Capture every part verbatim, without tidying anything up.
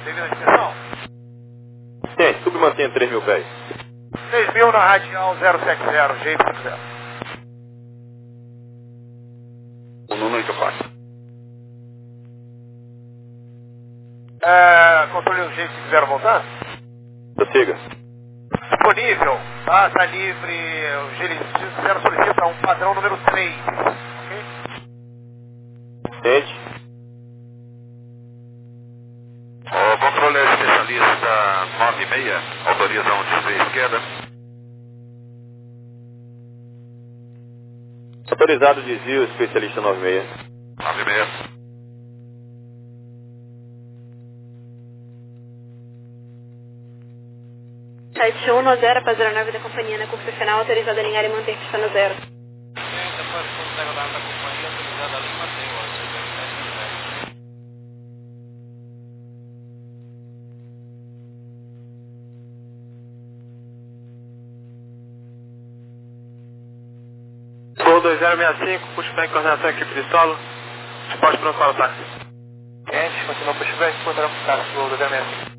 Devido à inspeção? Sim, submantenha três mil pés. três mil na radial zero sete zero, G cinco zero. um um oito quatro. É, controle o G cinco zero voltando? Prossiga. Disponível, tá, tá livre, o G cinco zero solicita um padrão número três, ok? Sente. O controle é especialista nove seis, autoriza um desvio esquerda. Autorizado desvio, especialista nove seis. nove seis. sete um nove zero, para zero nove da companhia na curva final, autorizado a alinhar e manter pista no zero. Gol dois zero seis cinco, pushback, coordenação equipe de solo. Resposta pronto para o táxi. Gente, continua pushback, coordenação para o táxi, Gol dois zero seis cinco.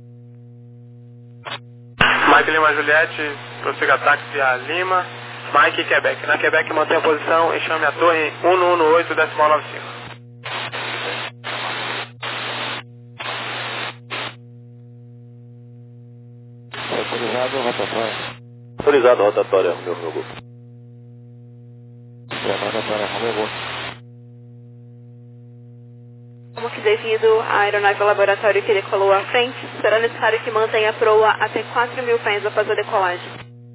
Mike Lima Juliette, prossiga táxi via Lima. Mike Quebec. Na Quebec mantém a posição e chame a torre um um um oito, decimal nove cinco. Autorizado rotatório. Autorizado rotatória, meu meu gol. Rotatória, meu gol. Como que devido à aeronave laboratório que decolou à frente, será necessário que mantenha a proa até quatro mil pés após a decolagem.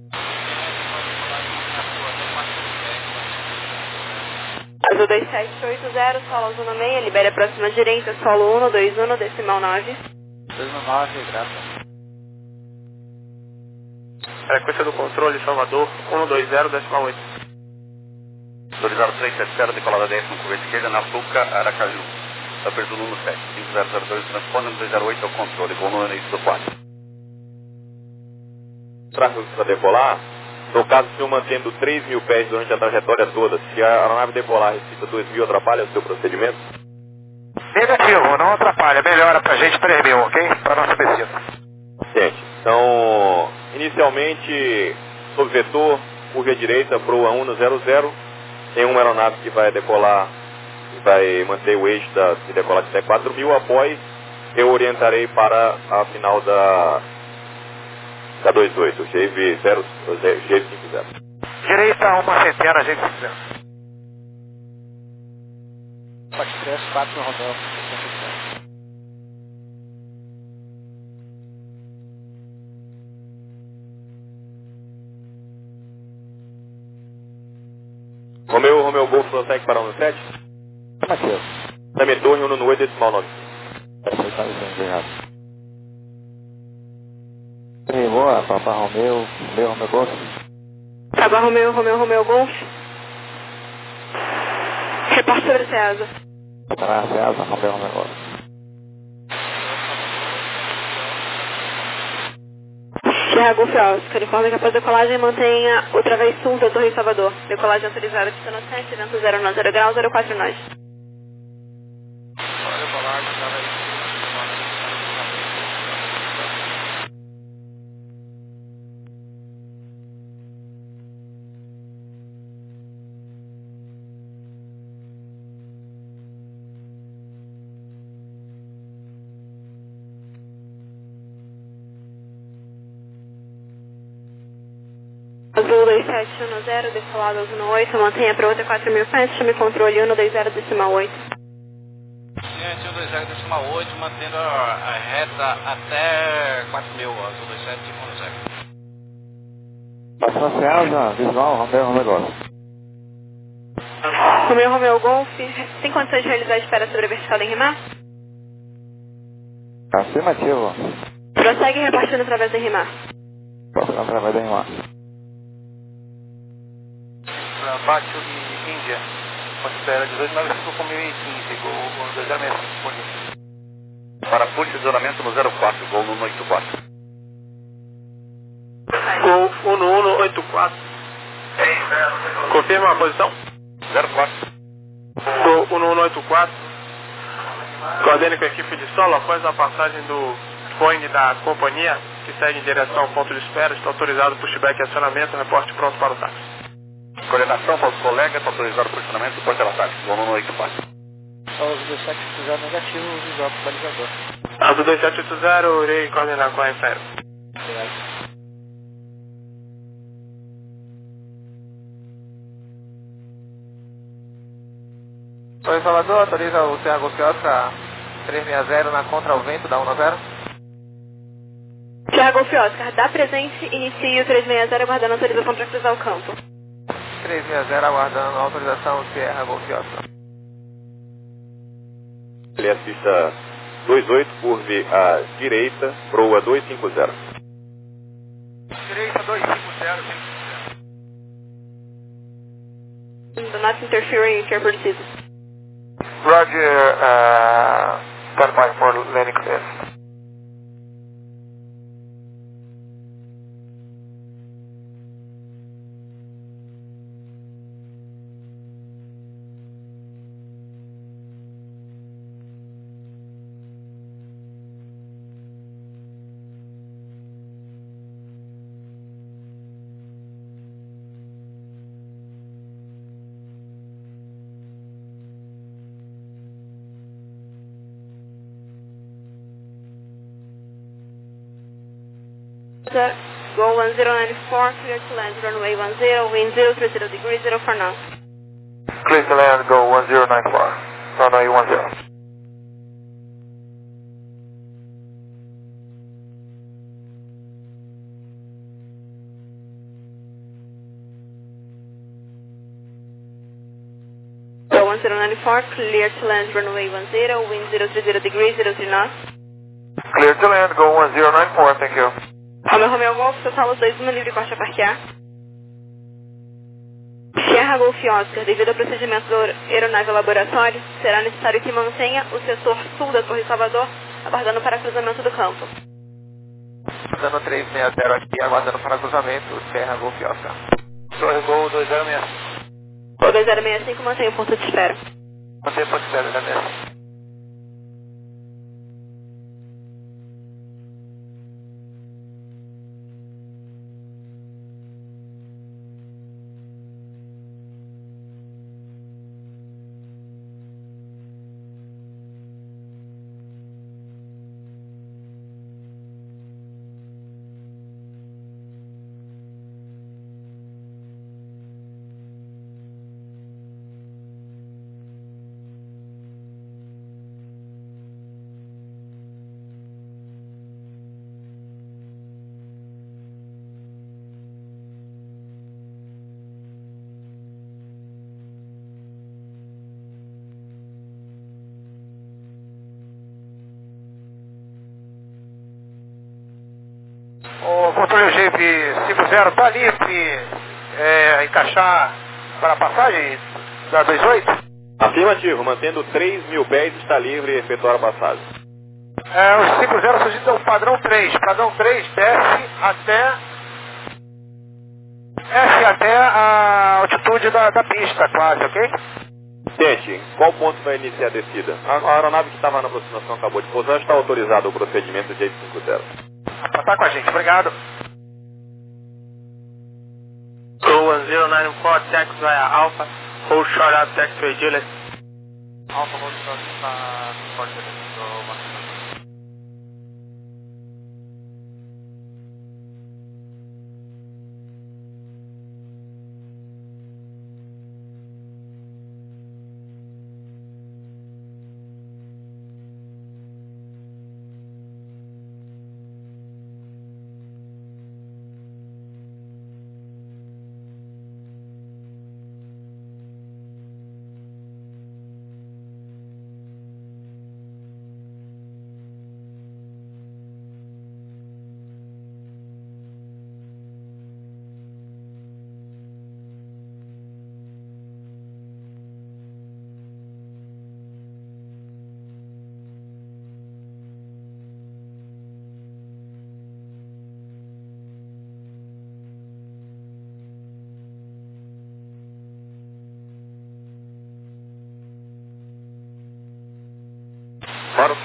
Azul dois sete oito zero, solo azul no meio, libere a próxima direita, solo um dois um, decimal nove. dois nove, graça. Frequência do controle, Salvador, um dois zero, decimal oito. Autorizado três sete zero, decolada dez com curva esquerda na Fuca, Aracaju. Apertura um sete, cinco zero zero dois, transpone dois zero oito ao controle, gol no início do quadro. Tráfego para decolar, no caso, se eu mantendo três mil pés durante a trajetória toda, se a aeronave decolar e fica dois mil, atrapalha o seu procedimento? Negativo, não atrapalha, melhora pra gente três mil, ok? Pra nossa descida. Gente, então, inicialmente, sob vetor, curva à direita, proa um zero zero, tem uma aeronave que vai decolar, vai manter o eixo da, de decolar de até quatro mil, após eu orientarei para a final da, da dois oito, G V cinco zero. Direita, uma centena, G cinco zero. Pode três, quatro, rodão. Romeu, Romeu Golf, prossegue para um sete. Matheus. Também torre um no oito, decimal nove. Essa aí tá dizendo errado. Ei, boa, Papa Romeu, Romeu, Romeu Golf. Papa Romeu, Romeu, Romeu Golf. Reporte sobre Ceasa. Para Ceasa, Romeu, Romeu Golf. Sierra Golf Oscar, informa que após a decolagem mantenha o travessul da Torre Salvador. Decolagem autorizada, pista no sete, vento zero nove zero graus, zero quatro nós. Azul dois sete um zero, decolado azul no oito, mantenha para outra quatro mil pés, chame controle um dois zero decimal oito. Ciente um dois zero decimal oito, mantendo a, a reta até quatro mil, azul dois sete um zero. Passou a Ceasa, visual, Romeu, Romeu Golf. Romeu, Romeu Golf, tem condições de realizar a espera sobre a vertical em rimar? Afirmativo. Prossegue repartindo através da rimar. Próximo através da Rimar. Bátio e Índia, considera dezoito nove cinco com mil e quinze, gol dois zero seis cinco disponível. Para posicionamento no zero quatro, gol no oito quatro. Gol um um oito quatro. Confirma a posição? zero quatro. Gol um um oito quatro. Coordene com a equipe de solo após a passagem do Boeing da companhia, que segue em direção ao ponto de espera, está autorizado pushback e acionamento, reporte pronto para o táxi. Coordenação para os colegas, está autorizado o posicionamento do porta da táxi, voo um oito quatro. Azul dois sete oito zero negativo, visual para o balizador. Azul dois sete oito zero, irei coordenar com a Infraero. Obrigado. Oi, Salvador, autoriza o Serra Golf Oscar trezentos e sessenta na contra ao vento da um a zero. Serra Golf Oscar, dá presente, inicie o trezentos e sessenta aguardando autorização para cruzar o campo. trezentos e sessenta aguardando a autorização Serra Golf Oscar. Ele assista dois oito, curve à direita, proa duzentos e cinquenta. Direita dois cinco zero, Do not interfering if you're pursued. Roger, uh, stand by for landing clearance. Go one zero nine four, clear to land runway one zero, wind zero three zero degrees, zero for now. Clear to land, go one zero nine four, runway one zero. Go one zero nine four, clear to land runway one zero, wind zero three zero degrees, zero three knots. Clear to land, go one zero nine four, thank you. Romeo Romeo Golf, total os dois, uma livre corte a parquear. Sierra Golf Oscar, devido ao procedimento da aeronave laboratório, será necessário que mantenha o setor sul da Torre Salvador, aguardando para cruzamento do campo. Dando trezentos e sessenta aqui, aguardando para cruzamento Serra Golf Oscar. Torre Gol dois zero seis cinco. Gol dois zero seis cinco, mantenha o ponto de espera. Mantenha ponto de espera, né mesmo? O controle Jeep cinco zero está livre, é, encaixar para a passagem da dois oito? Afirmativo, mantendo três mil pés, está livre e efetuar a passagem. É, o cinco zero solicita o padrão três. Padrão três desce até, desce até a altitude da, da pista, quase, ok? Tente, qual ponto vai iniciar a descida? A, a aeronave que estava na aproximação acabou de pousar, está autorizado o procedimento de cinquenta. Tá com a gente, obrigado. Go one zero nine four, tax via Alpha, hold short out taxiway Juliet. Alfa, hold short para Fort Juliet.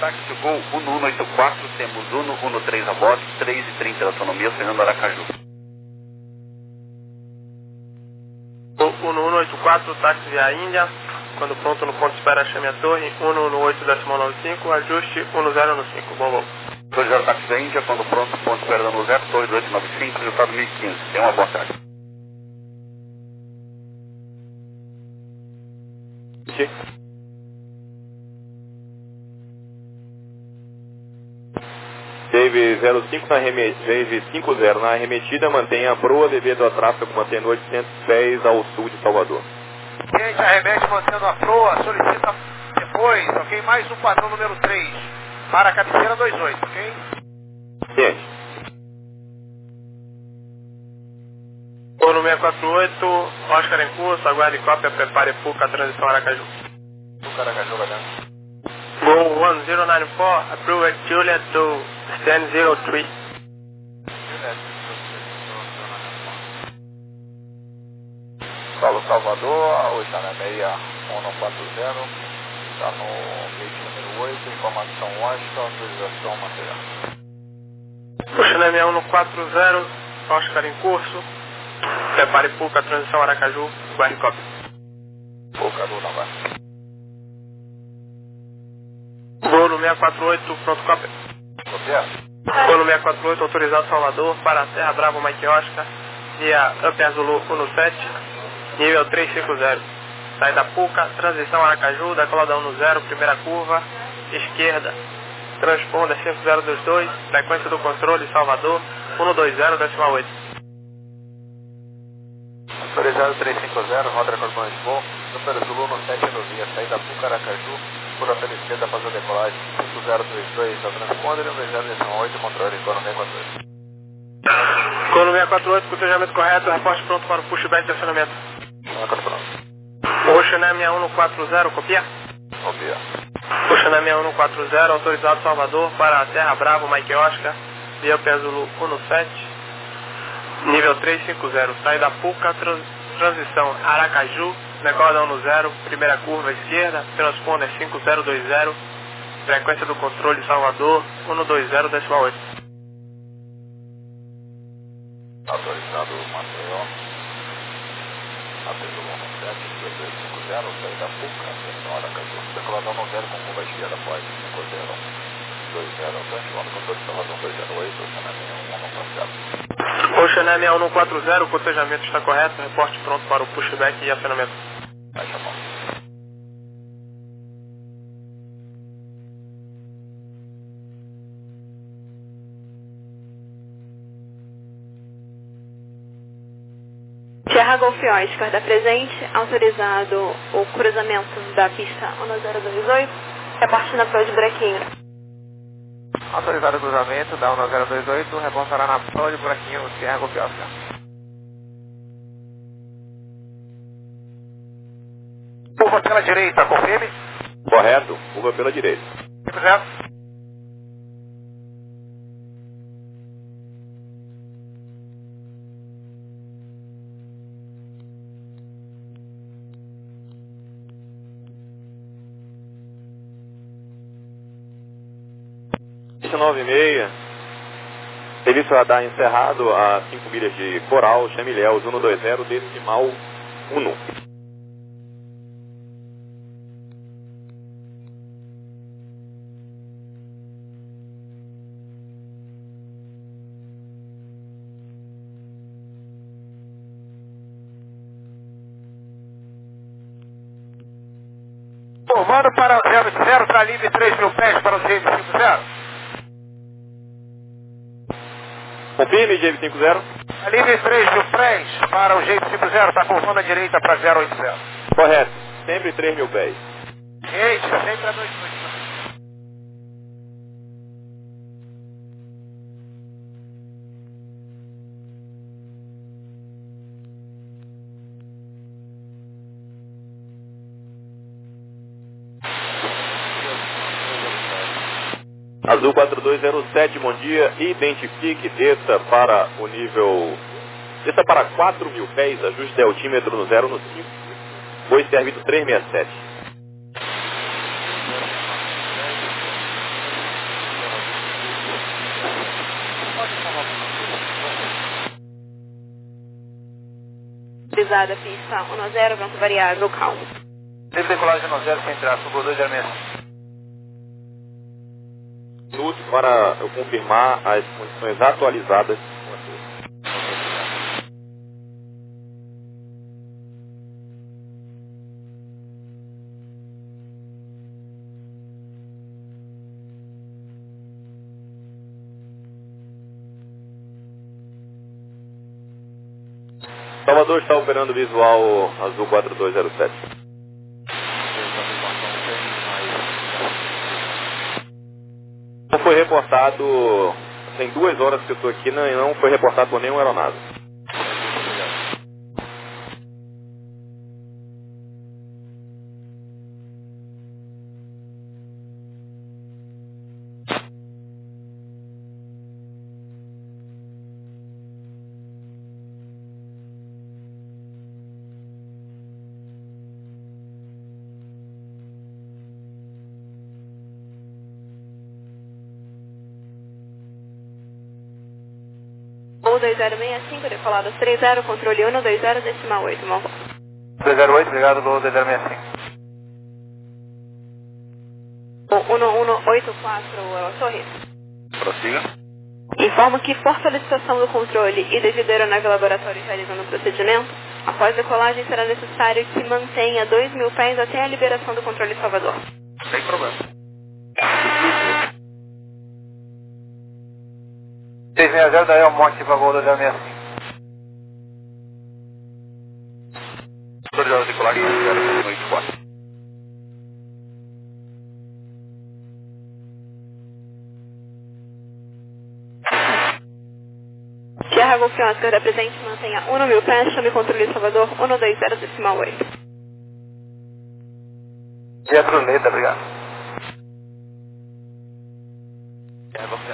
táxi Gol um um oito quatro, temos um um três a bordo, três e trinta da autonomia, Fernando Aracaju. um um oito quatro, táxi via Índia, quando pronto no ponto de espera chame a torre, um um oito decimal nove cinco, ajuste um zero no cinco, bom voo. dois zero táxi da Índia, quando pronto ponto de espera no zero, torre oito nove cinco, resultado mil e quinze, tenha uma boa tarde. Dave zero cinco na arremetida, Dave cinco zero na arremetida, mantenha a proa devido ao tráfego mantendo oitocentos pés ao sul de Salvador. Gente, arremete mantendo a proa, solicita depois, ok? Mais um padrão número três, para a cabeceira dois oito, ok? Ciente. Gol seis quatro oito, Oscar em curso, aguarde cópia, prepare Puca, transição Aracaju. Puca, Aracaju, vai dando. Gol um zero nove quatro, approve Juliet to stand zero three. Paulo Salvador, hoje está na meia um não quatro zero, está no gate número oito, informação Washington, autorização material. Puxando meia um quatro zero, Oscar em curso, prepare Puca, transição Aracaju, aguarde cópia. Puca, Lula, vai. Gol seis quatro oito, pronto, cópia. Copia? Gol seis quatro oito, autorizado Salvador, para a Terra Bravo, Mike Oscar, via Upper Zulu um sete, nível trezentos e cinquenta. Saída Puca, transição Aracaju, decolada um zero, primeira curva, esquerda, transponder cinco zero dois dois, frequência do controle Salvador, um dois zero decimal oito. Autorizado trezentos e cinquenta, roda recordão de voo, número Zulu no sete no via, saída Puca, Aracaju, por pela esquerda após a decolagem, cinco zero dois dois, ao transponder, um dois zero decimal oito, controle, Gol seis quatro oito. Gol seis quatro oito, cotejamento correto, reporte pronto para o pushback de acionamento. Ocean seis um quatro zero, copia? Copia. Ocean seis um quatro zero, autorizado Salvador, para a Terra Bravo, Mike Oscar, via Zulu um sete, nível trezentos e cinquenta, saída Puca, trans, transição Aracaju, decolada um zero, primeira curva esquerda, transponder cinco zero dois zero, frequência do controle Salvador, um dois zero decimal oito. Autorizado Maceió, Zulu um sete, dois dois cinco zero, saída Puca, transição Aracaju, decolada um zero com curva esquerda, pode cinco zero dois zero, transponder controle Salvador dois zero oito, Ocean seis um não quatro zero. Ocean seis um quatro zero, o cotejamento está correto, reporte pronto para o pushback e acionamento. Baixa a mão. Sierra Golf Oscar, da presente, autorizado o cruzamento da pista um zero dois oito, reporte na proa de buraquinho. Autorizado o cruzamento da um zero dois oito, reportará na proa de buraquinho Sierra Golf Oscar. Curva pela direita, confirme. Correto, curva pela direita. Correto. nove seis, serviço radar encerrado a cinco milhas de Coral, chame Ilhéus, um dois zero, decimal um. Comando para o zero zero, para livre três mil pés para o James cinco zero. Confirme, James cinco zero. Livre três mil pés para o James cinco zero, está curvando à direita para zero oito zero. Correto, sempre três mil pés. Gente, sempre a dois dois. Azul quatro dois zero sete, bom dia, identifique, desça para o nível, desça para quatro mil pés, ajuste altímetro no zero no cinco, foi servido trezentos e sessenta e sete. autorizada, pista um zero, vento variável, calmo. Teve decolagem um zero sem traço, Gol dois zero seis. Minuto para eu confirmar as condições atualizadas. Salvador está operando visual azul quatro dois zero sete. Não foi reportado, tem duas horas que eu estou aqui, não, não foi reportado por nenhuma aeronave. Gol dois zero seis cinco, decolado três zero, controle um dois zero, decimal oito, mão. dois zero oito, obrigado, Gol dois zero seis cinco. um um oito quatro, Torre. Prossiga. Informo que, por solicitação do controle e devido à aeronave laboratório realizando o procedimento, após decolagem será necessário que mantenha dois mil pés até a liberação do controle Salvador. Sem problema. seis seis zero, daí é o monte para Gol dois zero seis cinco. Autorizado de decolagem zero oito quatro. Sierra Golf Oscar, presente, mantenha um mil pés, chame controle Salvador um dois zero, decimal oito. Pietro Leda, obrigado. É você.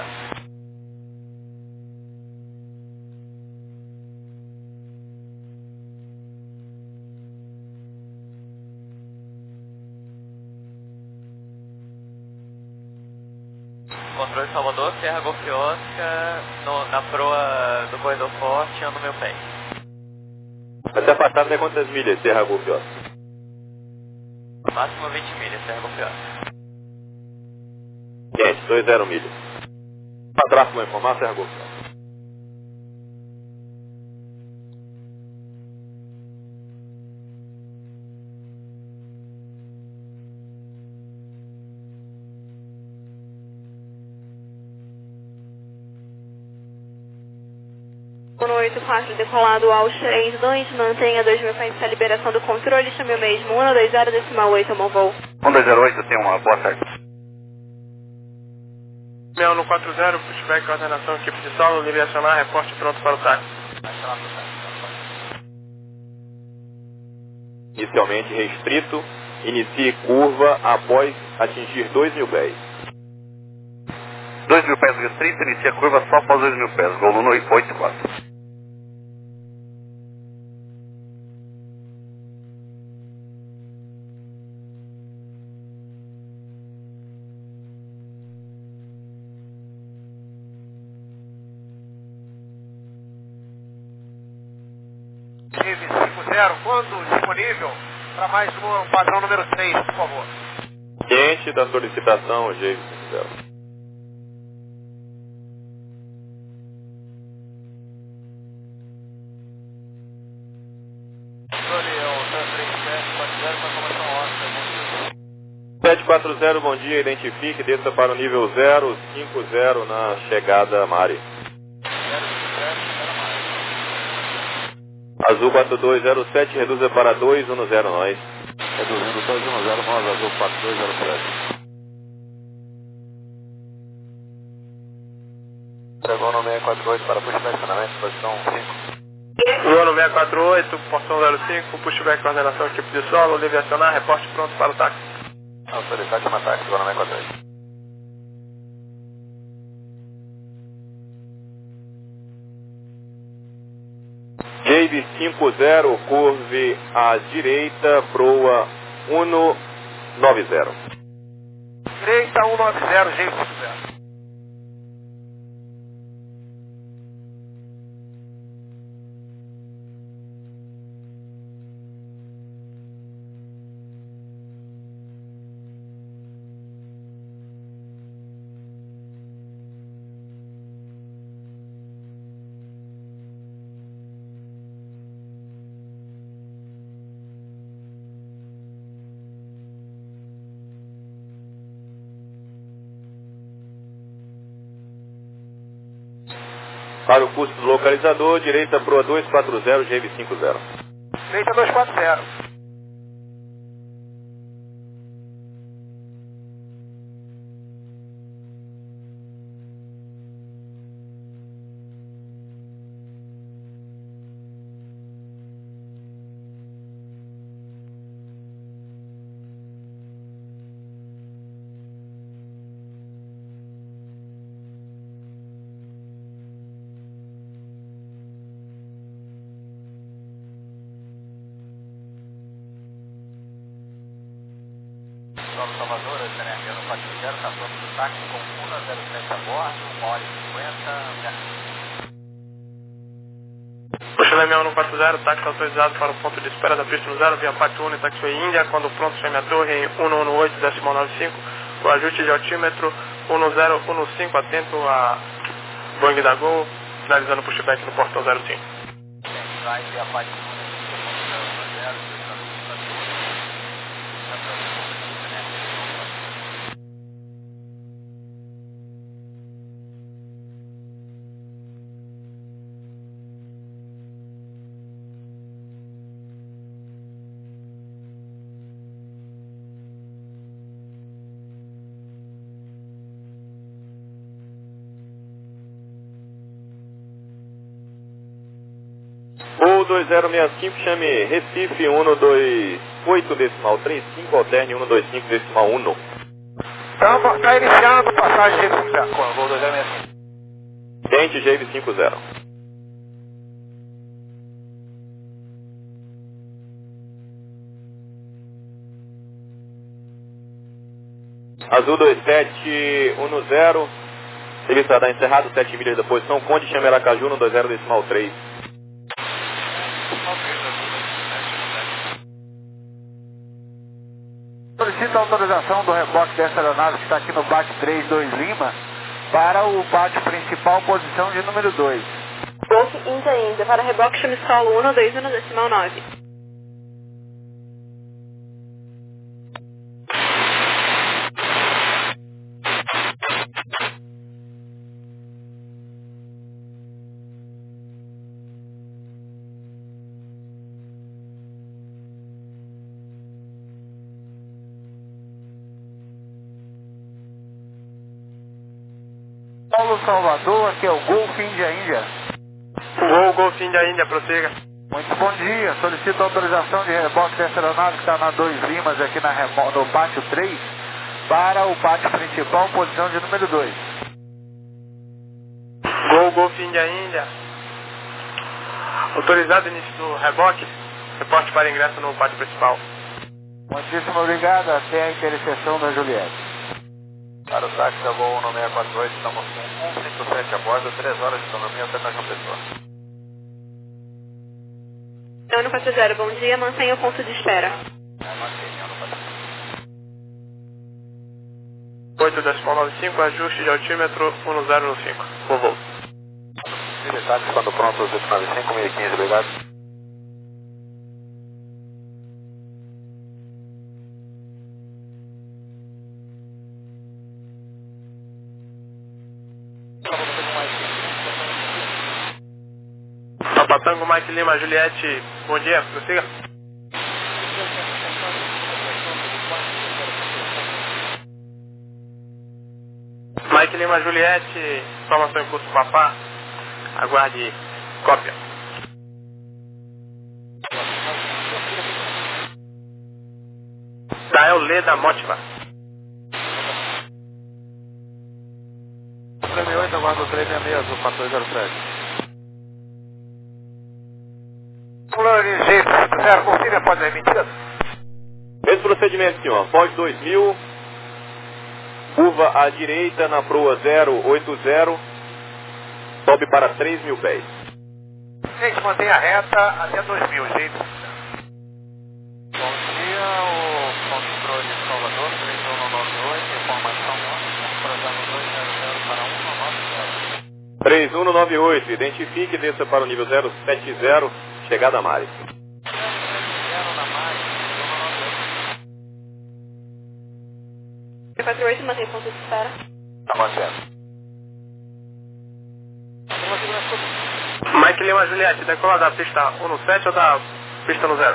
Controle Salvador, Sierra Golf Oscar, no, na proa do corredor forte, ando meu pé. Vai se afastar até quantas milhas, Serra Golf Oscar? Máximo vinte milhas, Sierra Golf Oscar. Gente, dois zero milhas. Para trás para informar, Serra Golf Oscar. um oito quatro, decolado ao três dois, mantenha dois mil pés até a liberação do controle, chame o mesmo um dois zero, decimal oito, bom voo. um dois zero oito, tem uma boa tarde. Meu um quatro zero, pushback, coordenação, equipe de solo, livre acionar, reporte pronto para o táxi. Inicialmente restrito, inicie curva após atingir dois mil pés. dois mil pés restrito, inicia a curva só após dois mil pés. Gol um oito quatro. cinco zero, quando disponível, para mais um padrão número três, por favor. Ciente da solicitação, G cinco zero. sete quatro zero, bom dia, identifique, desça para o nível zero cinco zero na chegada Mari. Azul quatro dois zero sete, reduza para dois um zero nós. Reduzindo dois um zero, nós, Azul quatro dois zero sete. Chegou no seis quatro oito para puxar estacionamento, posição cinco. Lua no seis quatro oito, portão zero cinco, pushback, coordenação, equipe de solo, livre acionar, reporte pronto para o táxi. Autorizado de ataque, chegou no seis quatro oito. Jade cinco zero, curve à direita, proa um nove zero. Direita um nove zero, G cinco zero. Para o custo do localizador, direita proa dois quatro zero, G V cinco zero. Direita dois quatro zero. Salvador, C N R no quatro zero, está pronto do táxi com um zero sete a bordo, uma hora e cinquenta. Chile M um quatro zero, táxi autorizado para o ponto de espera da pista no zero, via Pátio Uno e Taxiway Índia, quando pronto chame a torre em cento e dezenove, decimal noventa e cinco, com ajuste de altímetro um zero um cinco, atento a Boeing da Gol, finalizando o pushback no portão zero cinco. Vai via Pátio Uno, zero zero, Voo dois zero seis cinco, chame Recife um dois oito decimal trinta e cinco, alterne um dois cinco decimal um. Estamos, está iniciando passagem G V cinco zero. Voo dois zero seis cinco. Tente G V cinco zero. Azul dois sete um zero, ele estará encerrado, sete milhas da posição, Conde, chame Aracaju um dois zero decimal três. Solicita a autorização do reboque dessa aeronave que está aqui no B A T três dois Lima para o pátio principal, posição de número dois. Golf Índia Índia, para reboque chame solo um dois um decimal nove. Paulo Salvador, aqui é o Golf Índia Índia. Voo Golf Índia Índia, prossiga. Muito bom dia, solicito a autorização de reboque dessa aeronave que está na dois Limas aqui na remo... no pátio três para o pátio principal, posição de número dois. Gol Golf Índia Índia. Autorizado início do reboque, reporte para ingresso no pátio principal. Muitíssimo obrigado, até a interseção da Juliette. Para o táxi da Gol um seis quatro oito, estamos com cento e cinquenta e sete a bordo, três horas de autonomia até na João Pessoa. um quatro zero, bom dia, mantenha o ponto de espera. oito decimal noventa e cinco, ajuste de altímetro um zero um cinco. Bom voo. Táxi quando pronto, oito nove cinco, mil e quinze, obrigado. Tango Mike Lima, Juliette, bom dia, prossiga. Mike Lima, Juliette, informação em curso Papá, aguarde cópia. Dael Leda Motiva. Prêmio oito, aguardo três seis seis, azul quatro dois zero sete. G cinco zero, confira, pode ser emitido. Esse procedimento, senhor, pós dois mil, curva à direita na proa zero oito zero, sobe para três mil pés. Gente, mantenha reta até dois mil, gente. Bom dia, o controle de Salvador, três um nove oito, informação cruzando dois zero zero para um nove zero. três um nove oito, identifique e desça para o nível zero sete zero, chegada a Mari. quatro oito, mantém o ponto de espera. Tá mantendo. Tem uma segurança Lima Juliette, decola da pista um no sete ou da pista no zero?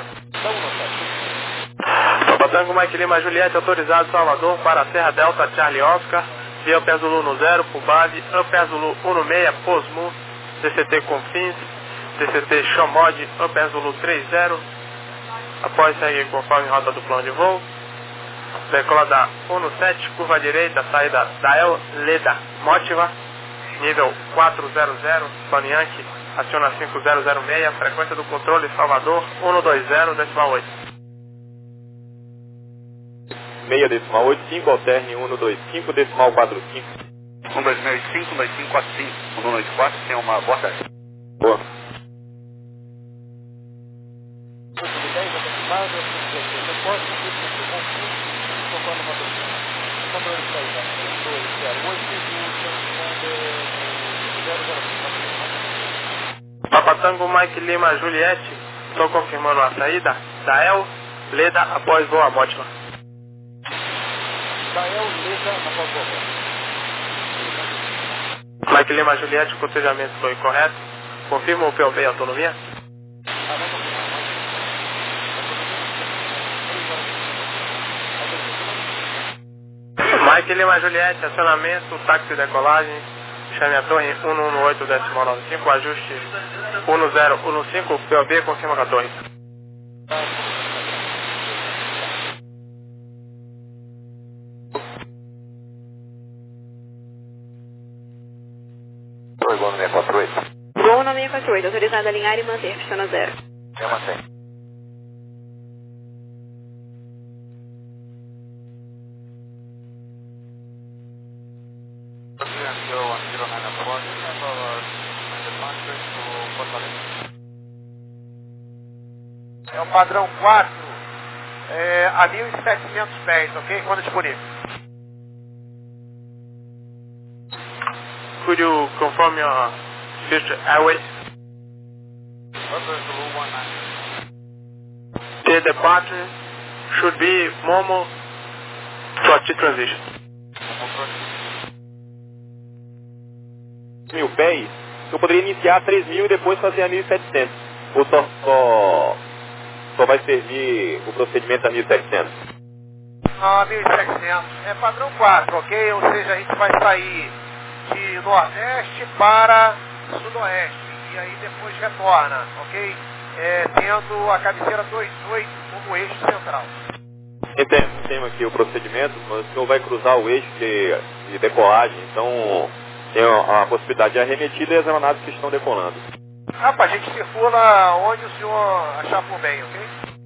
Papa Tango Mike Lima Juliette, autorizado Salvador para Serra Delta Charlie Oscar, via Upper Zulu no zero, por base, Upper Zulu um no seis, Posmu, D C T Confins, D C T Chomod, Upper Zulu três zero, após segue conforme rota do plano de voo, decola da um no sete, curva direita, saída da El Leda Motiva, nível quatrocentos, Tony Yankee, aciona cinco zero zero seis, frequência do controle Salvador um no dois zero, decimal oito. seis decimal oito cinco, alterne um no dois cinco, decimal quatro cinco. um dois seis cinco, dois cinco quatro cinco, um dois quatro, tenha uma boa tarde. Boa. Papa Tango Mike Lima Juliette, estou confirmando a saída da El Leda após voo a Motiva. Da El Leda após voo. Mike Lima Juliette, o cotejamento foi correto. Confirma o P O B e autonomia? Mike Lima Juliette, acionamento, táxi decolagem, chame a torre um um oito decimal nove cinco, ajuste um zero um cinco, P O B, confirma com a torre. Oi, Gol no seis quatro oito. Gol no seis quatro oito, autorizado a alinhar e manter, pista no zero. Eu mantém. É o padrão quatro, é, a mil e setecentos pés, ok? Quando disponível. Could you confirm your future airway? The departure should be Momo to achieve transition. Mil pés, eu poderia iniciar a três mil e depois fazer a mil e setecentos. Ou só, só, só vai servir o procedimento a mil e setecentos? Ah, mil e setecentos. É padrão quatro, ok? Ou seja, a gente vai sair de nordeste para sudoeste. E aí depois retorna, ok? É, tendo a cabeceira dois oito como eixo central. Entendo, temos aqui o procedimento, mas o senhor vai cruzar o eixo de, de decolagem, então tem a, a possibilidade de arremetida e as aeronaves que estão decolando. Rapaz, a gente circula onde o senhor achar por bem, ok?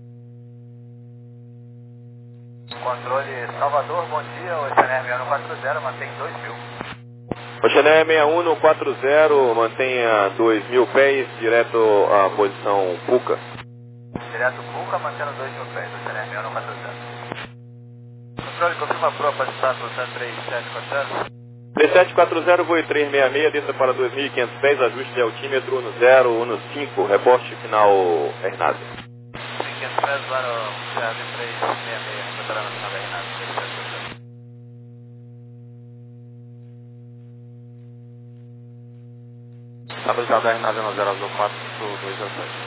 Controle Salvador, bom dia, o Chanel seis um quatro zero, mantém dois mil. O Chanel seis um no quatro zero, mantenha dois mil pés, direto à posição Puca. Direto Puca, mantendo dois mil pés, o Chanel seis um quatro zero. Controle, confirma a proa para status três sete quatro zero. três sete quatro zero, voo três seis seis, desça para dois mil e quinhentos pés, ajuste de altímetro no zero um cinco, reporte final Hernado. dois mil e quinhentos pés, lá no Charlie três seis seis, preparando a final da Hernado. Estabilizado a Hernado no zero azul quatro dois zero sete.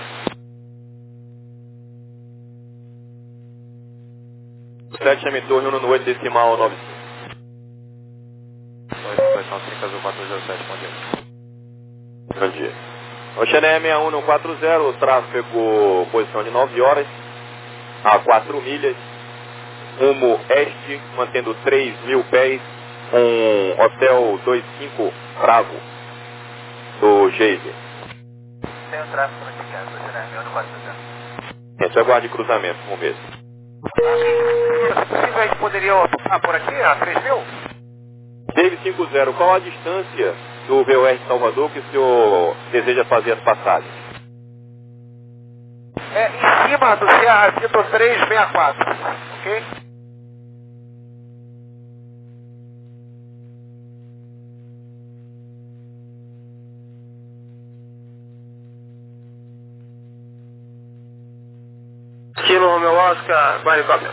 sete chame torre um no oito decimal nove cinco. São cinco azul quatro zero sete, bom dia. Bom dia. O Chanel seis um no quatro zero, tráfego posição de nove horas, a quatro milhas, rumo este, mantendo três mil pés, um hotel vinte e cinco Bravo, do Geise. Tem o tráfego notificado, o Chanel seis um no quatro zero. Isso, aguarde cruzamento, vamos ver. Se possível, a gente poderia passar por aqui, a três mil? Dave cinco zero, qual a distância do V O R de Salvador que o senhor deseja fazer as passagens? É em cima do C A Vitor três seis quatro, ok? Kilo Romeo Oscar, Guaricópia.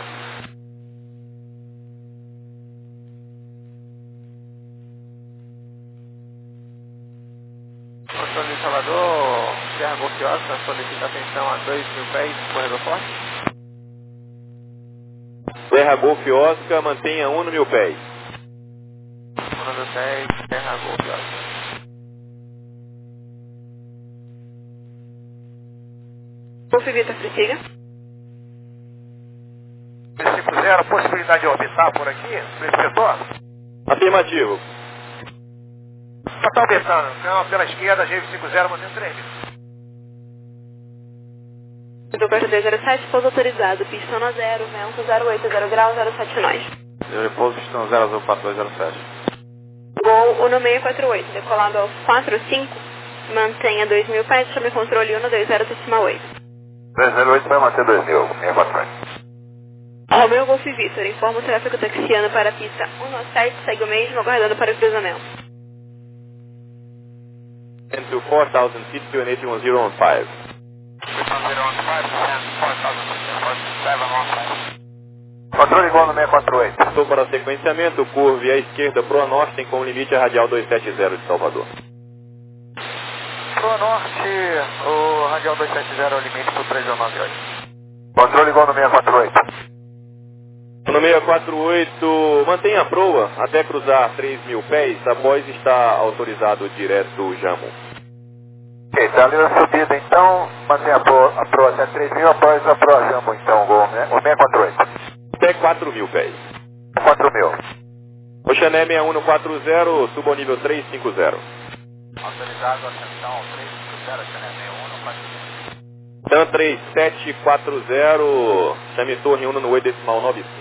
Controle de Salvador, Serra Golf Oscar, solicita atenção a dois mil pés, corredor forte. Serra Golf Oscar, mantenha um no mil pés. um no mil pés, Serra Golf Oscar. Golf Vitor, prossiga. cinquenta, possibilidade de orbitar por aqui, inspetor? Afirmativo. Está orbitando, então pela esquerda, G cinquenta, mantendo três. Vitor quatro dois zero sete, pouso autorizado, pistão no zero, vento zero oito zero graus, zero sete nós. Eu repouso pistão zero zero quatro dois zero sete. Gol um no seis quatro oito, decolado aos quatro cinco, mantenha dois mil pés, sob controle um no dois zero decimal oito. dois zero oito vai manter dois mil, seis quatro oito. Romeu Golf Vitor, informa o tráfego taxiano para a pista um no sete, segue o mesmo, aguardando para o cruzamento. Into four thousand feet to an eight one zero on five. Controle igual no seis quatro oito. Estou para sequenciamento, curve à esquerda pro norte, tem como limite a radial duzentos e setenta de Salvador. Pro norte, o radial duzentos e setenta é o limite pro três nove oito. Controle igual no seis quatro oito. No seis quatro oito, mantenha a proa até cruzar três mil pés, após estar autorizado direto Jamo. Ok, está ali na subida então, mantenha a proa, a proa até três mil, após a proa Jamo então, gol, né? O seis quatro oito. Até quatro mil pés. quatro mil. Oxané sessenta e um no quatro zero, suba ao nível trezentos e cinquenta. Autorizado, ascensão trezentos e cinquenta, Oxané sessenta e um no quatro zero. Dan três sete quatro zero, chame torre um no oito decimal nove cinco.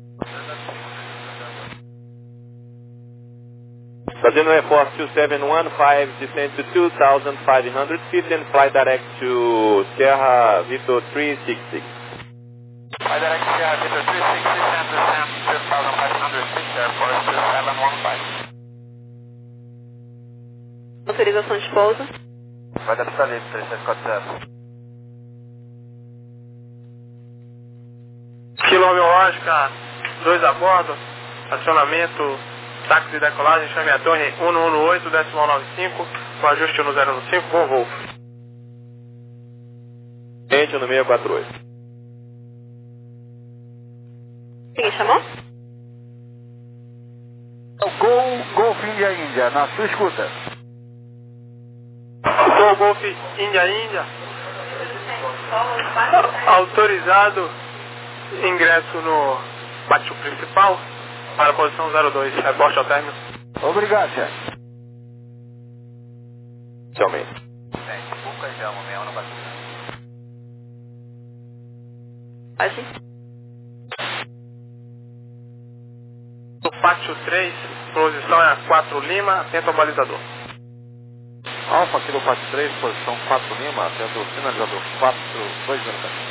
Fazendo Air Force two seven one five, descend to two thousand five hundred feet and fly direct to Sierra Vitor three six six. Fly direct Sierra Vitor three six six and descend two thousand five hundred feet, Air Force two seven one five. Autorização de pouso. Vai dar pista livre, três sete quatro zero. Quilobiológica dois a bordo, acionamento, táxi de decolagem, chame a torre um no um no oito, decimal nove cinco, com ajuste no zero no cinco, bom voo. Gente no seis quatro oito. Quem chamou? Gol, Golf Índia Índia, na sua escuta. Gol Golf Índia Índia. Autorizado ingresso no pátio principal para a posição zero dois, reporte ao término. Obrigado, chefe. Inicialmente. Bem, Buca e Jamo, seis um no quatro zero. Pode. No pátio três, posição é a quatro Lima, atento ao balizador. Alfa, quilo quatro três, posição quatro Lima, atento o sinalizador quatro dois zero sete.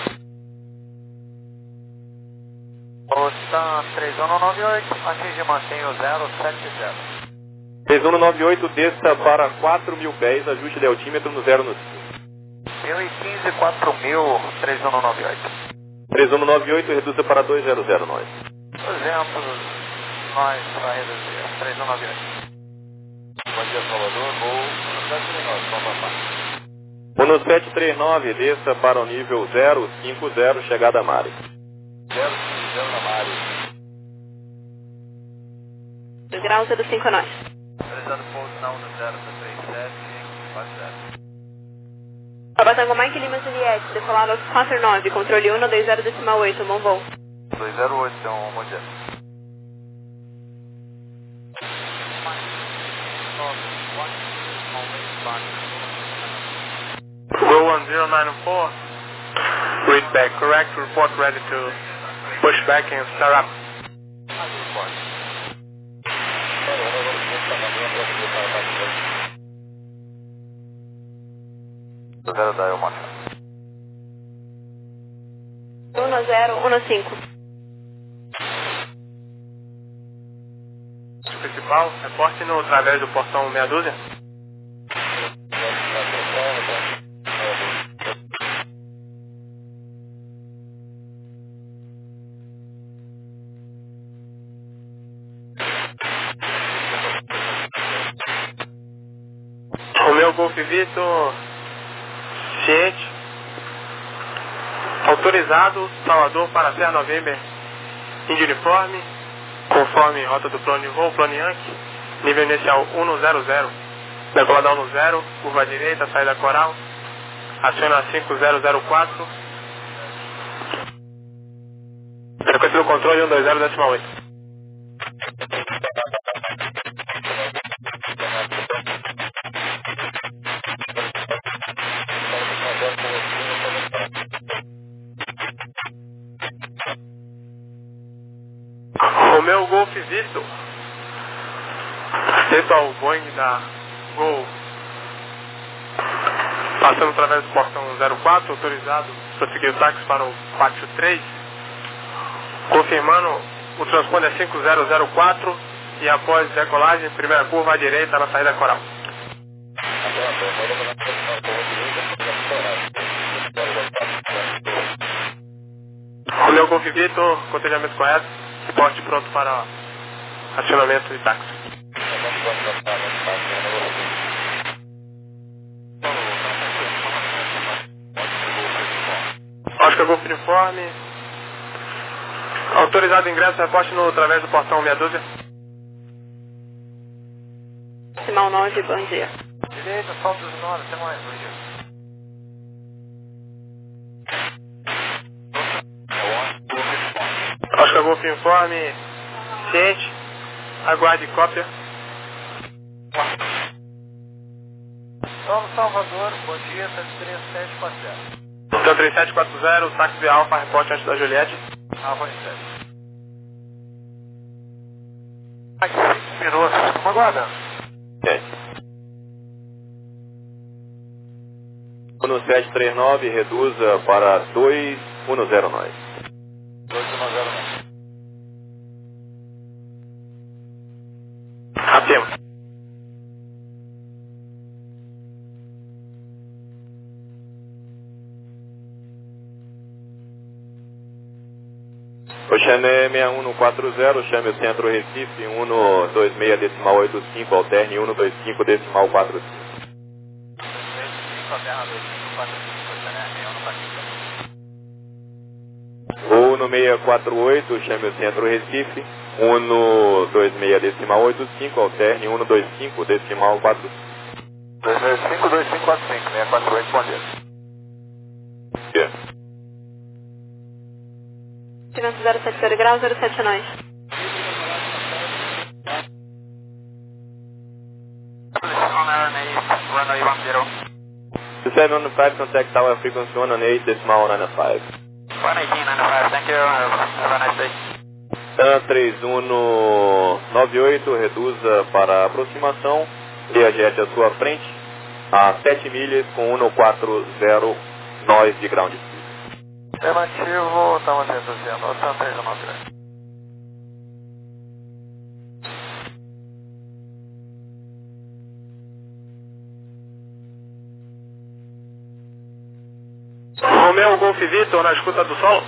Posição três um nove oito, atinge e mantém o zero sete zero. três um nove oito, desça para quatro mil pés, ajuste de altímetro no zero no cinco. mil e quinze, quatro mil, três um nove oito. três um nove oito, reduza para dois zero zero nós. Exemplo, nós para reduzir, três um nove oito. Bom dia, Salvador, voo um sete três nove, desça para o nível zero cinco zero, chegada a Mari. zero cinco zero na Mari. dois graus, zero cinco nós. Realizando pouso na um zero três sete quatro zero. Abatango Mike Lima Juliette, decolado aos quatro nove, controle um no dois zero decimal oito, bom voo. dois zero oito, então, bom dia. Go one zero nine four, read back, correct, report ready to push back and start up. Zero da Elmar. um zero um cinco. Principal, reporte no através do portão meia dúzia. O meu Golf Vitor Ciente. Autorizado, Salvador para Serra November, Índio Uniforme, conforme rota do plano de voo, plano Yankee, nível inicial um zero zero, decolada um zero, curva direita, saída coral, aciona cinco zero zero quatro, frequência do controle um dois zero decimal oito. Romeu Golf Victor, aceito ao Boeing da Gol, passando através do portão zero quatro, autorizado prosseguir o táxi para o pátio três, confirmando o transponder é cinco zero zero quatro e após decolagem, primeira curva à direita na saída coral. Romeu Golf Victor, cotejamento correto, porte pronto para acionamento de táxi. Oscar Golf Uniforme, autorizado ingresso, reporte no através do portão meia dúzia. Decimal nove, bom dia. Direita, salto dos nove, até mais, bom dia. Oscar Golf Uniforme, ciente, aguarde cópia. São Salvador, bom dia, sete três sete quatro zero. Então três sete quatro zero, táxi Alfa, reporte antes da Juliette. Alfa sete. Aqui, cinco minutos, estamos aguardando. É. um sete três nove, reduza para dois um zero nove. dois um zero nove. Atemo. O Xamé seis um quatro zero, chame o centro Recife, um dois seis decimal oito cinco, alterne um dois cinco decimal quatro cinco. Ou no seis quatro oito, chame o centro Recife, um dois seis decimal oito cinco, alterne um dois cinco decimal quatro cinco. dois seis cinco, dois cinco quatro cinco, seis quatro oito, bom dia. Yeah. zero sete zero graus, zero sete nós. The seven one five, contact tower frequency one one eight decimal nine five. one eighteen ninety-five, thank you, have a nice day. TAM três um nove oito, reduza para aproximação, Learjet à sua frente, a sete milhas com um quatro zero nós de ground. Afirmativo, estamos reduzindo, o TAM três um nove oito. Romeu Golf Victor na escuta do solo.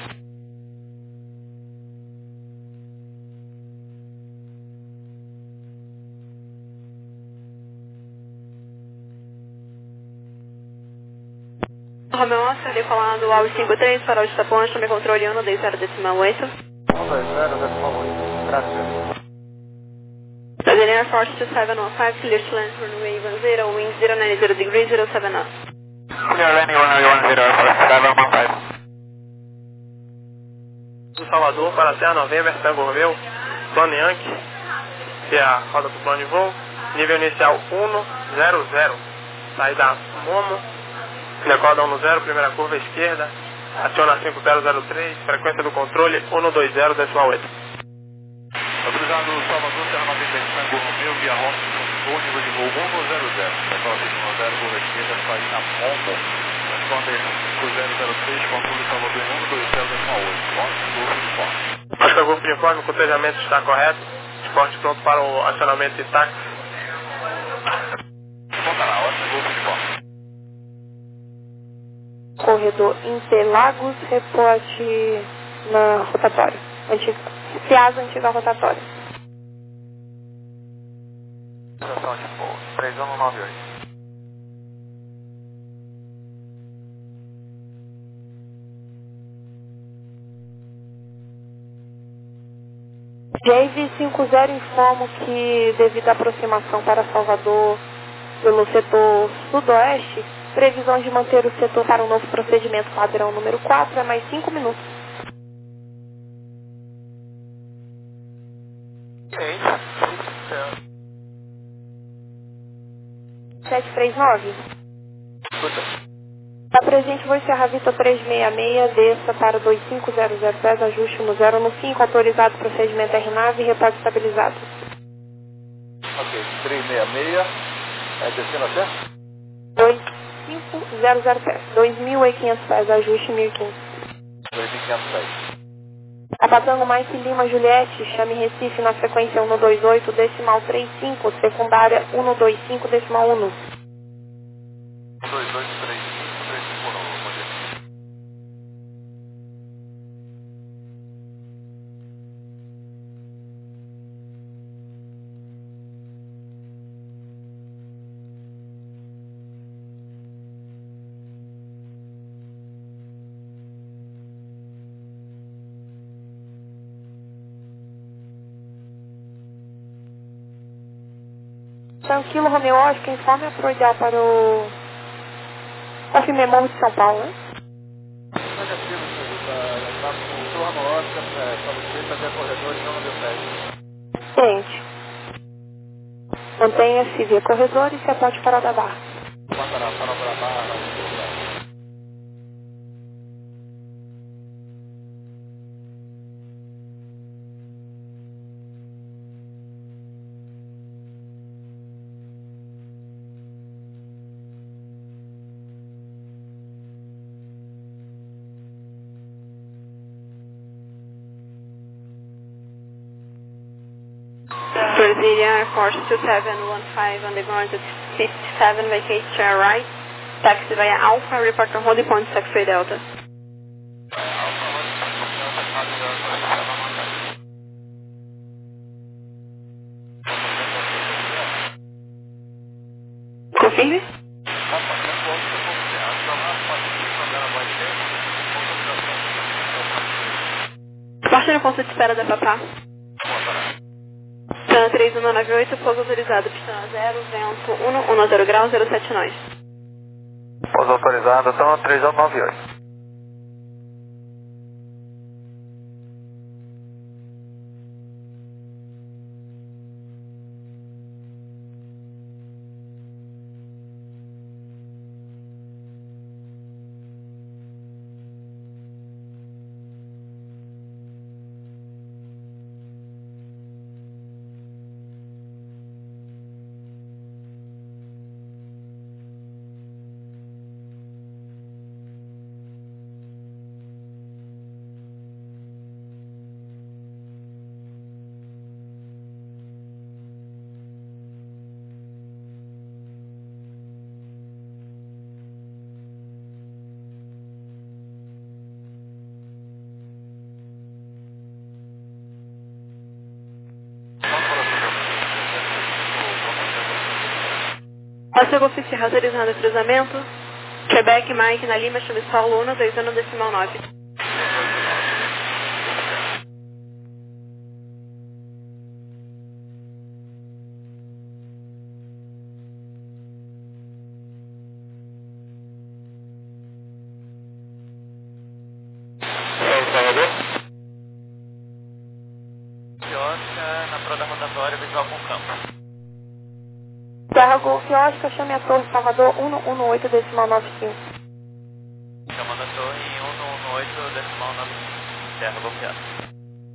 Romeu Oscar, decolado ao cinco três, farol de Tapuã, chame controle um dois zero decimal oito. um dois zero decimal oito, graças. Brazilian Air Force two seven one five, clear to land runway one zero, wind zero nine zero degrees, zero seven knots. Clear landing runway one zero, seven one five. Do Salvador para Serra November, Tango Romeu, plano Yankee, que é a roda do plano de voo, nível inicial um zero zero, saída Momo, decola um zero, primeira curva esquerda, aciona cinco zero zero três, frequência do controle um dois zero decimal oito. Autorizado Salvador, Serra November, Tango Romeu, via rota do nível de voo um zero zero, decola cinco zero, curva esquerda, saída Momo, transponder cinco zero zero três, controle Salvador em um dois zero decimal oito, Oscar Golf Uniforme. Oscar Golf Uniforme, o cotejamento está correto, esporte pronto para o acionamento de táxi. Volta lá, Oscar Golf Uniforme. Corredor Interlagos, reporte na rotatória. Antiga, Piazza, antiga rotatória. Estação de voo, três um nove oito. J V cinquenta informo que devido à aproximação para Salvador pelo setor sudoeste, previsão de manter o setor para o novo procedimento padrão número quatro é mais cinco minutos. sete três nove. Está presente, vou encerrar a Vita trezentos e sessenta e seis, desça para dois cinco zero zero dez, ajuste no zero no cinco, autorizado procedimento R nave e repórter estabilizado. Ok, trezentos e sessenta e seis, é descendo até? dois cinco zero zero dez, dois mil e quinhentos pés, ajuste mil e quinhentos. dois mil e quinhentos pés. Apatango Mike Lima Juliette, chame Recife na frequência cento e vinte e oito, decimal trinta e cinco, secundária cento e vinte e cinco, decimal um. dois dois três cinco três cinco um, bom dia. Tranquilo, Romeu Oscar, informe a prioridade para o Confirmei Morro de São Paulo, né? Negativo, senhor. Está com o turno Oscar para você fazer corredores não no meu pé. Ciente. Mantenha-se via corredor e se apote para da barra. Para para para barra. Brasilia Air Force two seven one five on the ground at fifty-seven, vacate chair right, taxi via Alpha, report from holding point taxi Delta. Confirme? Parte no ponto de espera da Papá. Pistão três um nove oito, fogo autorizado, pistão zero, vento um um zero grau, zero sete nós. Pouso autorizado, então três um nove oito. Passou oficial autorizado o cruzamento. Quebec, Mike, na Lima, chame Paulo um, dois um decimal nove. Oscar, na prova rotatória, visual com campo. Serra Golf Oscar, chame a torre Salvador cento e dezoito, decimal nove cinco. Chamando a torre em cento e dezoito, decimal nove cinco. Serra Golf Oscar.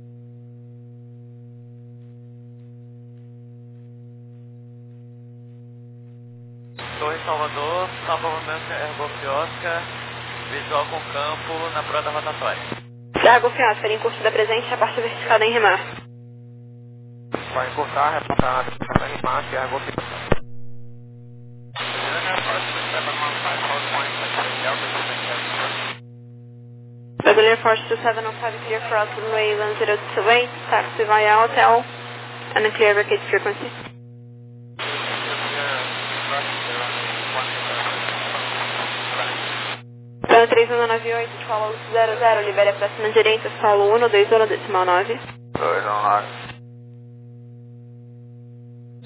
Torre Salvador, salvamento Air Golf Oscar, visual com campo na prova rotatória. Serra Golf Oscar, em curso da presente, a parte vertical em remar. Vai encurtar, reportar, vai rimar, Serra Golf Oscar. Brasilia Air Force two seven one five, clear for out runway one zero two eight, taxi via hotel, and clear vacate frequency. Pistão três um nove oito, follow zero zero, libere a próxima direita, solo um, dois um, decimal nove. dois um nove.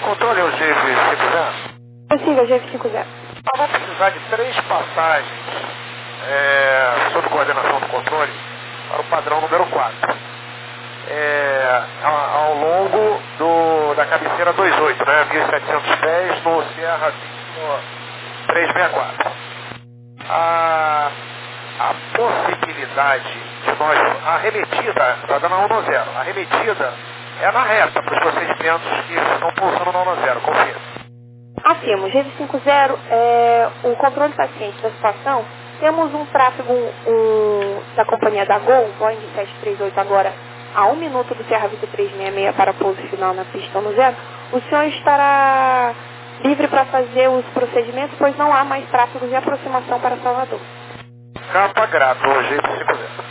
Controle o G F cinco zero. Consiga, G F cinco zero. Nós vamos precisar de três passagens é, sob coordenação do controle para o padrão número quatro. É, ao longo do, da cabeceira vinte e oito, né, mil e setecentos pés, no Sierra trezentos e sessenta e quatro. A, a possibilidade de nós, a remetida, está dando a um zero, a remetida é na reta para os procedimentos que estão pulsando no um zero, confia. Afirmo, G F cinco zero, é, o controle está ciente da situação. Temos um tráfego um, da companhia da Gol, Boeing sete três oito agora, a um minuto do Sierra Vista trezentos e sessenta e seis para pouso final na pista no zero. O senhor estará livre para fazer os procedimentos, pois não há mais tráfego de aproximação para Salvador. Capa grato, G F cinco zero.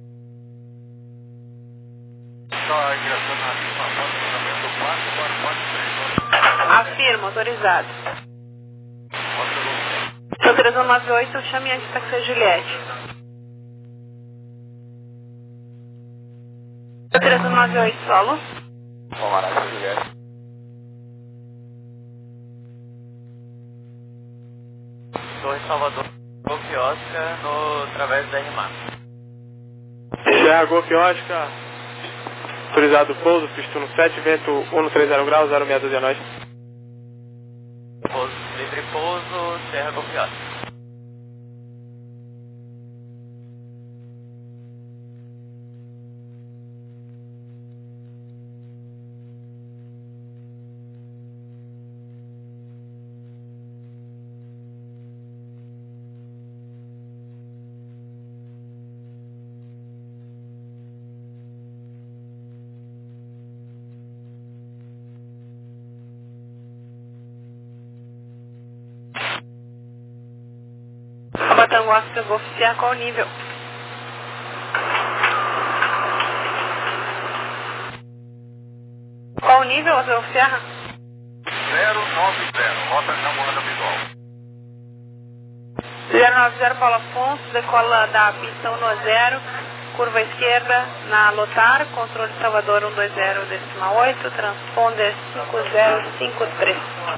Afirmo, autorizado. Seu três um nove oito, chame antes para que seja Juliette. Seu três um nove oito, solo. Alvarado, Juliette. Torre Salvador, Golf Oscar, no através da R M A. Sierra Golf Oscar, autorizado pouso, pista no sete, vento cento e trinta graus, zero seis doze a nós. Pouso, livre pouso, Sierra Golf Oscar. Batango Oscar Golf Sierra, qual o nível? Qual o nível, Golf Sierra? zero nove zero, rota de namorada visual. zero nove zero, Paulo Afonso, decola da pista um zero, curva esquerda na Lotar, controle Salvador um dois zero, decimal oito, transponder cinco zero cinco três.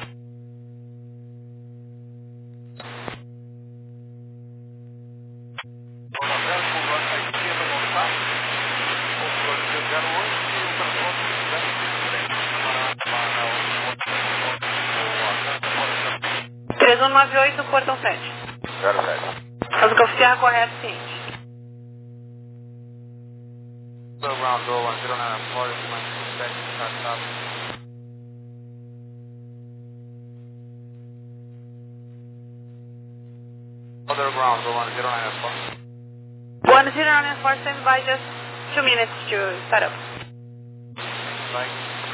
três um nove oito, portão sete. zero sete. Caso que oficial correto, ciente. Ground door one zero nine four, start up. Other ground door one zero nine four. one zero nine four, stand by just two minutes to start up. Like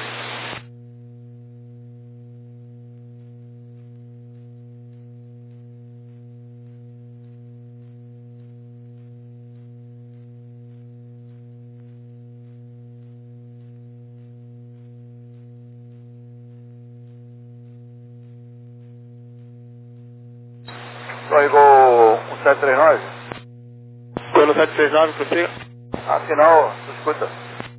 Igor um sete três nove? Ano sete três nove, prossiga. Afinal, escuta.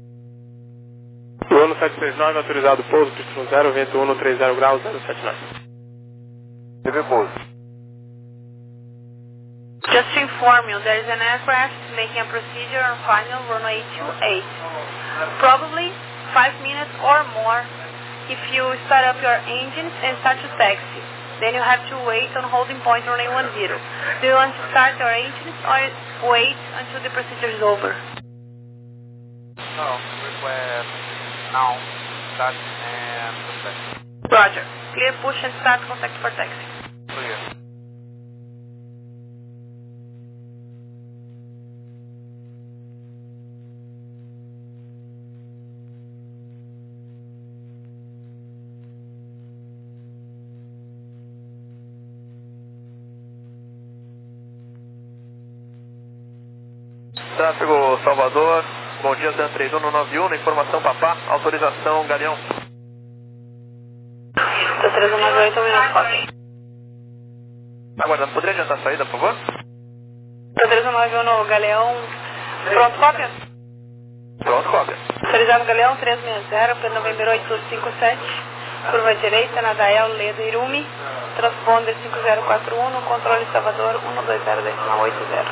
O ano sete três nove, autorizado pouso, pista no zero, vento cento e trinta graus, zero sete nove. Teve pouso. Just to inform you, there is an aircraft making a procedure on final runway two eight. Probably five minutes or more if you start up your engines and start to taxi. Then you have to wait on holding point runway one zero. Do you want to start your engines or wait until the procedure is over? No, request now, start and protect. Roger. Clear push and start contact for taxi. Clear. Tráfego Salvador, bom dia, Santa três um nove um, informação Papá, autorização Galeão. três um nove oito, um minuto, cópia. Aguardando, poderia adiantar a saída, por favor? três um nove um no Galeão, pronto, cópia? Pronto, cópia. Autorizado Galeão três seis zero, para Novembro oito cinco sete, Curva direita na Dael Leda Irumi, transponder cinco zero quatro um, no controle Salvador um dois zero decimal oito zero.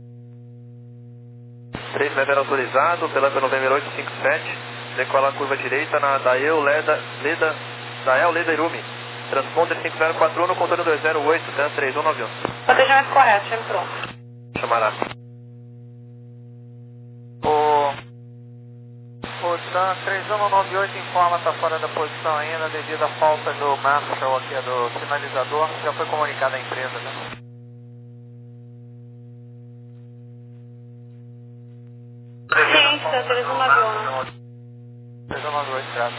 três level autorizado, pela November oito cinco sete, decolar curva direita na Dael Leda, Leda, Dael Leda Irumi, transponder cinco zero quatro um, no controle dois zero oito, Dan três um nove um. Planejamento correto, chame pronto. Chamará. O Dan três um nove oito informa está fora da posição ainda devido à falta do marshal aqui do sinalizador. Já foi comunicado à empresa, né? Ciência, três um nove um. três um nove oito, certo.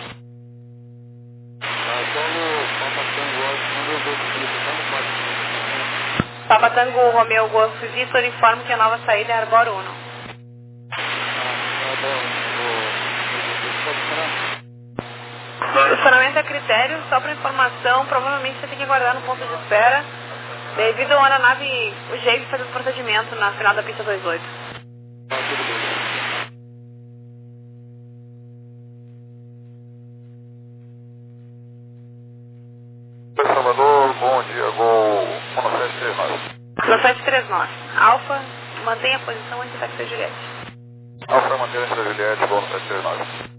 Papa Tango Romeo Golf Vitor informa que a nova saída é Arbor um. O estacionamento é critério, só para informação, provavelmente você tem que aguardar no ponto de espera, devido a uma nave, o jeito de fazer o procedimento na final da pista vinte e oito. Salvador, bom dia, Gol um sete três nove. No sete três nove. Alfa, mantenha a posição antes da Taxi Juliette. Alfa, mantenha a Juliette, Gol um sete três nove.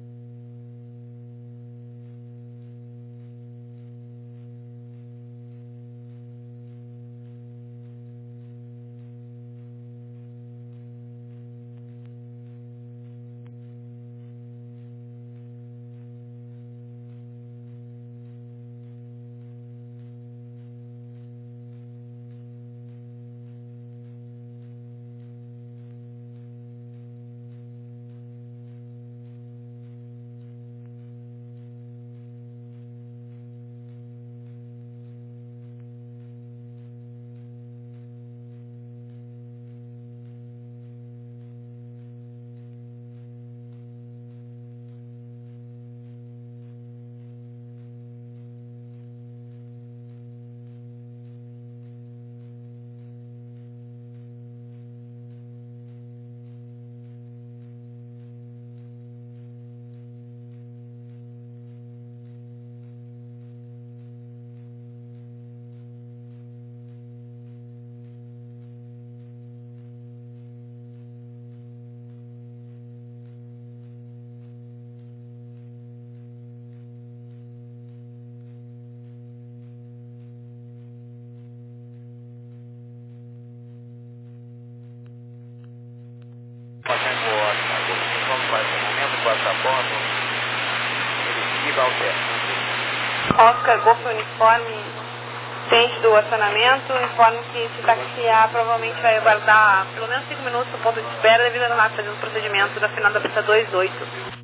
Oscar Golf Uniforme, ciente do acionamento, informe que se taxiar provavelmente vai aguardar pelo menos cinco minutos no ponto de espera devido a nós fazer o procedimento da final da pista vinte e oito.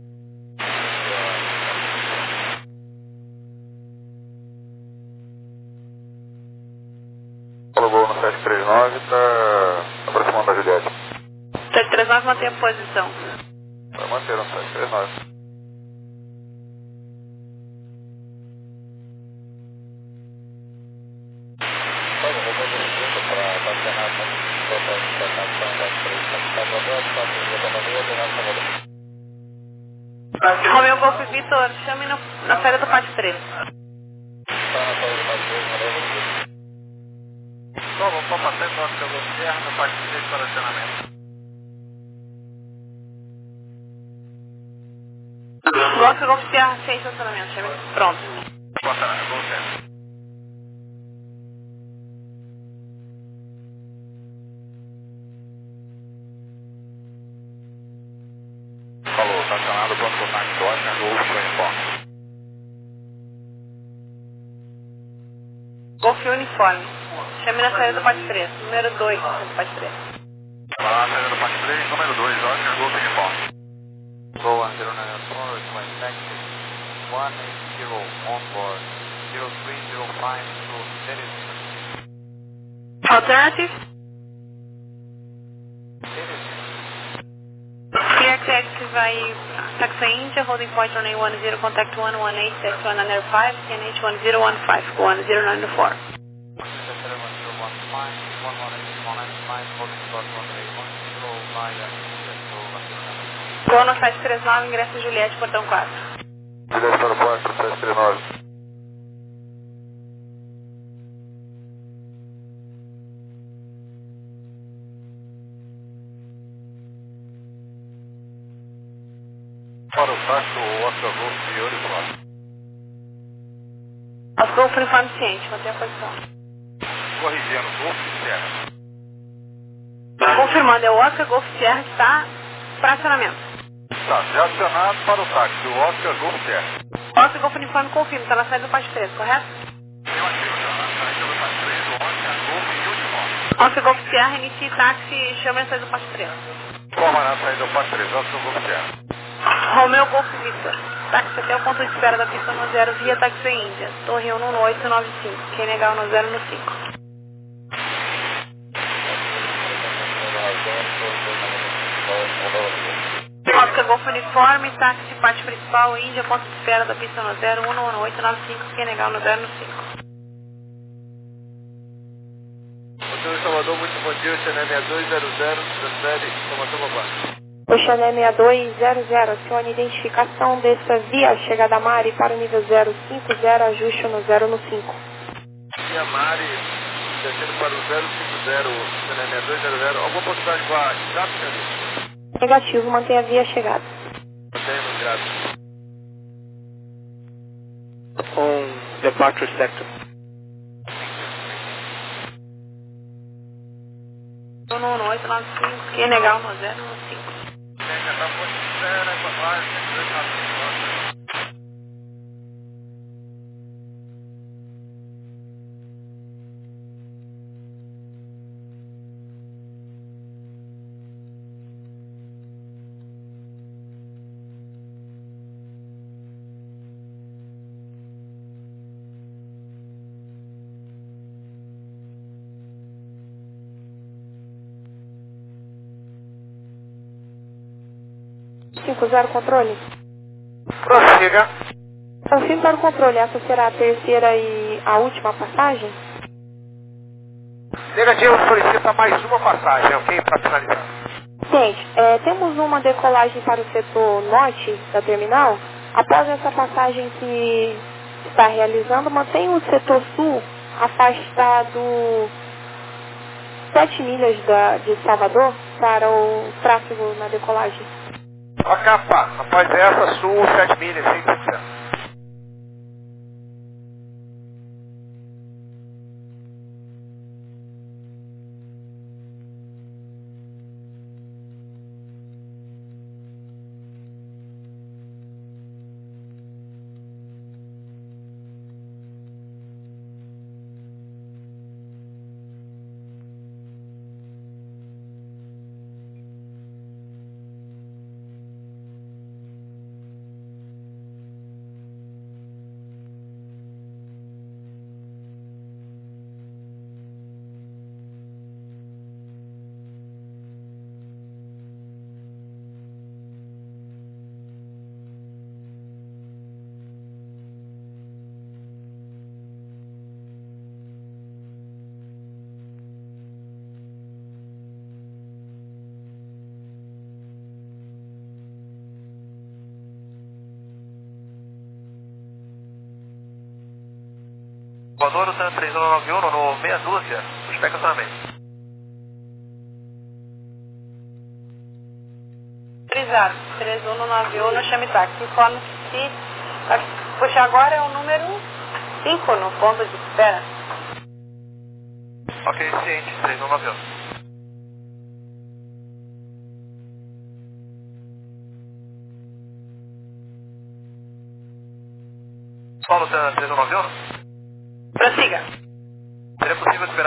Fala, Gol no sete três nove, está aproximando da Juliette. sete três nove mantém a posição. Vai manter no sete três nove. Romeu Golf Vitor, chame no, na saída do parte três. Toma, Papa Tango, Oscar Golf Sierra, no parte três para acionamento. Oscar Golf Sierra, ciente do acionamento, chame pronto. Bota na, Golf Sierra. Falou, estacionado, pronto contato, Oscar Golf Uniforme. Golf Uniforme, chame na saída do parte três, número dois do parte três. Lá, saída do parte três, número dois, Oscar Golf Uniforme. Go one zero nine four, request taxi, one eight zero on board, zero three zero five to Teresina. Alternative? Teresina. C X X vai taxa India, holding point on A one zero, contact one one eight, X one under five, C N H one zero one five, one zero nine four. Go no sete três nove, ingresso Juliette, portão quatro. Direto para o Baixo, sete três nove. Para o táxi, o Oscar Golf e Oricolar. Oscar Golf uniforme ciente, mantenha a posição. Corrigindo, Golf Sierra. Confirmando, é o Oscar Golf Sierra que está para acionamento. Tá, já acionado para o táxi, o Oscar Golf Sierra. Oscar Golf uniforme confirma, está na saída do Pasto três, correto? Eu ativo já na saída do Pasto três, o Oscar Golf e Uniforme. Oscar Golf Sierra, inicie táxi e chame a saída do Pasto três. Forma na saída do Pasto três, Oscar Golf Sierra. Romeu Golf Victor. Táxi até o ponto de espera da pista no zero via Taxi Índia. Torre um no oito nove cinco. Quem negar o no zero no cinco. Oscar Golf Uniforme, táxi parte principal Índia, ponto de espera da pista no zero um no oito nove cinco. Quem negar o no zero no cinco. Hotel Salvador, muito bom dia, Xané seis dois zero zero, transfere, informação global. O Xané seis dois zero zero, acione identificação dessa via chegada a Mari para o nível zero cinco zero, ajuste no zero no cinco. Via Mari, descendo para o zero cinco zero, Xané seis dois zero zero, alguma possibilidade de voar WhatsApp, senhorita? Negativo, mantenha a via chegada. Mantemos, graças. On departure sector. um no oito nove cinco. Quem negar o no zero no cinco. cinco zero, controle. Prossiga. Confirme para o controle, essa será a terceira e a última passagem? Negativo, solicita mais uma passagem, ok? Para finalizar. Gente, é, temos uma decolagem para o setor norte da terminal. Após essa passagem que está realizando, mantenha o setor sul afastado sete milhas da, de Salvador para o tráfego na decolagem. A capa, após essa, sul sete milhas, cem por cento. Voador três um nove um no meia dúzia, suspeita também. Autorizado, três um nove um no chame táxi. Informe se vai puxar agora é o número cinco no ponto de espera. Ok, ciente, três um nove um. Paulo, três um nove um? Prossiga. Seria possível esperar